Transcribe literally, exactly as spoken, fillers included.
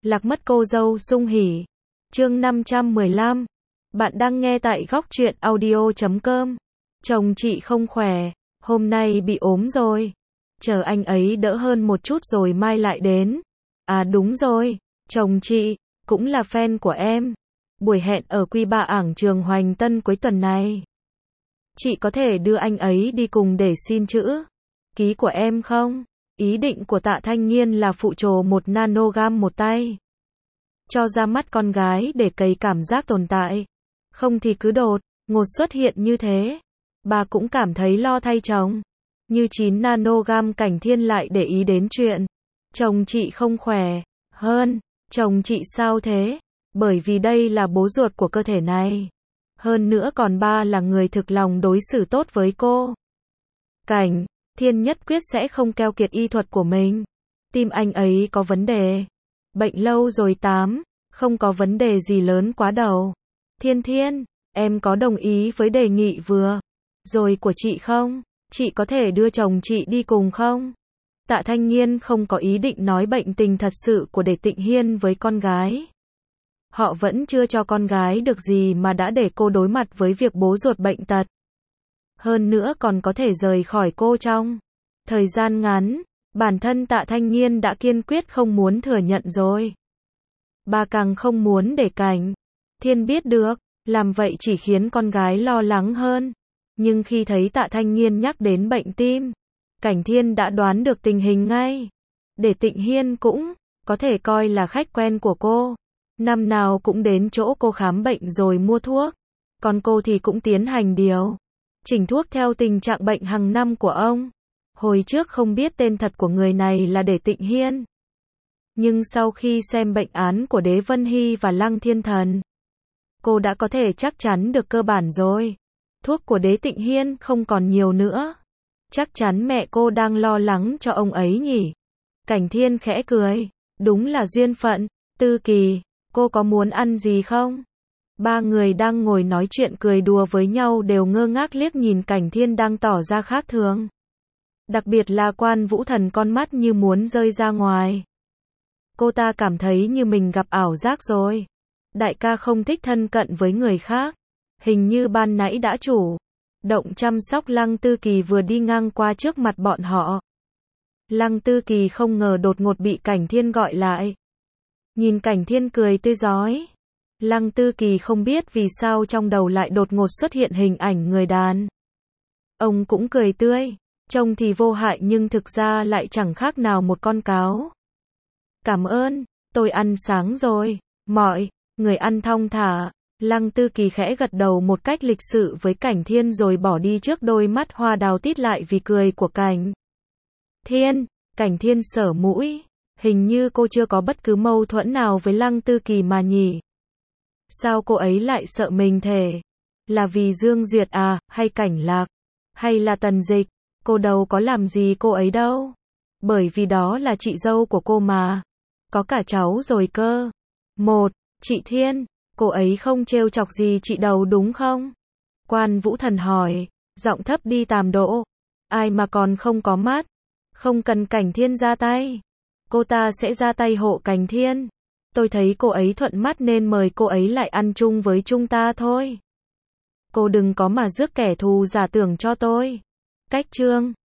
Lạc mất cô dâu sung hỉ. Chương năm trăm mười lăm. Bạn đang nghe tại góc truyện audio chấm com. Chồng chị không khỏe, hôm nay bị ốm rồi. Chờ anh ấy đỡ hơn một chút rồi mai lại đến. À đúng rồi, chồng chị cũng là fan của em. Buổi hẹn ở Quy Ba Ảng Trường Hoành Tân cuối tuần này. Chị có thể đưa anh ấy đi cùng để xin chữ ký của em không? Ý định của Tạ Thanh Nghiên là phụ trồ một nanogam một tay cho ra mắt con gái để cấy cảm giác tồn tại. Không thì cứ đột ngột xuất hiện như thế. Bà cũng cảm thấy lo thay chồng. Như chín nanogam Cảnh Thiên lại để ý đến chuyện chồng chị không khỏe hơn. Chồng chị sao thế? Bởi vì đây là bố ruột của cơ thể này. Hơn nữa còn ba là người thực lòng đối xử tốt với cô. Cảnh Thiên nhất quyết sẽ không keo kiệt y thuật của mình. Tim anh ấy có vấn đề. Bệnh lâu rồi tám, không có vấn đề gì lớn quá đâu. Thiên Thiên, em có đồng ý với đề nghị vừa rồi của chị không? Chị có thể đưa chồng chị đi cùng không? Tạ Thanh Nghiên không có ý định nói bệnh tình thật sự của Đề Tịnh Hiên với con gái. Họ vẫn chưa cho con gái được gì mà đã để cô đối mặt với việc bố ruột bệnh tật. Hơn nữa còn có thể rời khỏi cô trong thời gian ngắn. Bản thân Tạ Thanh Nghiên đã kiên quyết không muốn thừa nhận rồi. Bà càng không muốn để Cảnh Thiên biết được. Làm vậy chỉ khiến con gái lo lắng hơn. Nhưng khi thấy Tạ Thanh Nghiên nhắc đến bệnh tim, Cảnh Thiên đã đoán được tình hình ngay. Để Tịnh Hiên cũng có thể coi là khách quen của cô. Năm nào cũng đến chỗ cô khám bệnh rồi mua thuốc. Còn cô thì cũng tiến hành điều chỉnh thuốc theo tình trạng bệnh hàng năm của ông. Hồi trước không biết tên thật của người này là Để Tịnh Hiên. Nhưng sau khi xem bệnh án của Đế Vân Hy và Lăng Thiên Thần, cô đã có thể chắc chắn được cơ bản rồi. Thuốc của Đế Tịnh Hiên không còn nhiều nữa. Chắc chắn mẹ cô đang lo lắng cho ông ấy nhỉ. Cảnh Thiên khẽ cười. Đúng là duyên phận. Tư Kỳ, cô có muốn ăn gì không? Ba người đang ngồi nói chuyện cười đùa với nhau đều ngơ ngác liếc nhìn Cảnh Thiên đang tỏ ra khác thường. Đặc biệt là Quan Vũ Thần con mắt như muốn rơi ra ngoài. Cô ta cảm thấy như mình gặp ảo giác rồi. Đại ca không thích thân cận với người khác. Hình như ban nãy đã chủ động chăm sóc Lăng Tư Kỳ vừa đi ngang qua trước mặt bọn họ. Lăng Tư Kỳ không ngờ đột ngột bị Cảnh Thiên gọi lại. Nhìn Cảnh Thiên cười tươi rói. Lăng Tư Kỳ không biết vì sao trong đầu lại đột ngột xuất hiện hình ảnh người đàn ông cũng cười tươi. Trông thì vô hại nhưng thực ra lại chẳng khác nào một con cáo. Cảm ơn, tôi ăn sáng rồi. Mọi người ăn thong thả. Lăng Tư Kỳ khẽ gật đầu một cách lịch sự với Cảnh Thiên rồi bỏ đi trước đôi mắt hoa đào tít lại vì cười của Cảnh Thiên. Cảnh Thiên sờ mũi. Hình như cô chưa có bất cứ mâu thuẫn nào với Lăng Tư Kỳ mà nhỉ. Sao cô ấy lại sợ mình thế? Là vì Dương Duyệt à, hay Cảnh Lạc? Hay là Tần Dịch? Cô đâu có làm gì cô ấy đâu. Bởi vì đó là chị dâu của cô mà. Có cả cháu rồi cơ. Một, chị Thiên, cô ấy không trêu chọc gì chị đâu đúng không? Quan Vũ Thần hỏi, giọng thấp đi tàm độ. Ai mà còn không có mắt. Không cần Cảnh Thiên ra tay. Cô ta sẽ ra tay hộ Cảnh Thiên. Tôi thấy cô ấy thuận mắt nên mời cô ấy lại ăn chung với chúng ta thôi. Cô đừng có mà rước kẻ thù giả tưởng cho tôi. Cách chương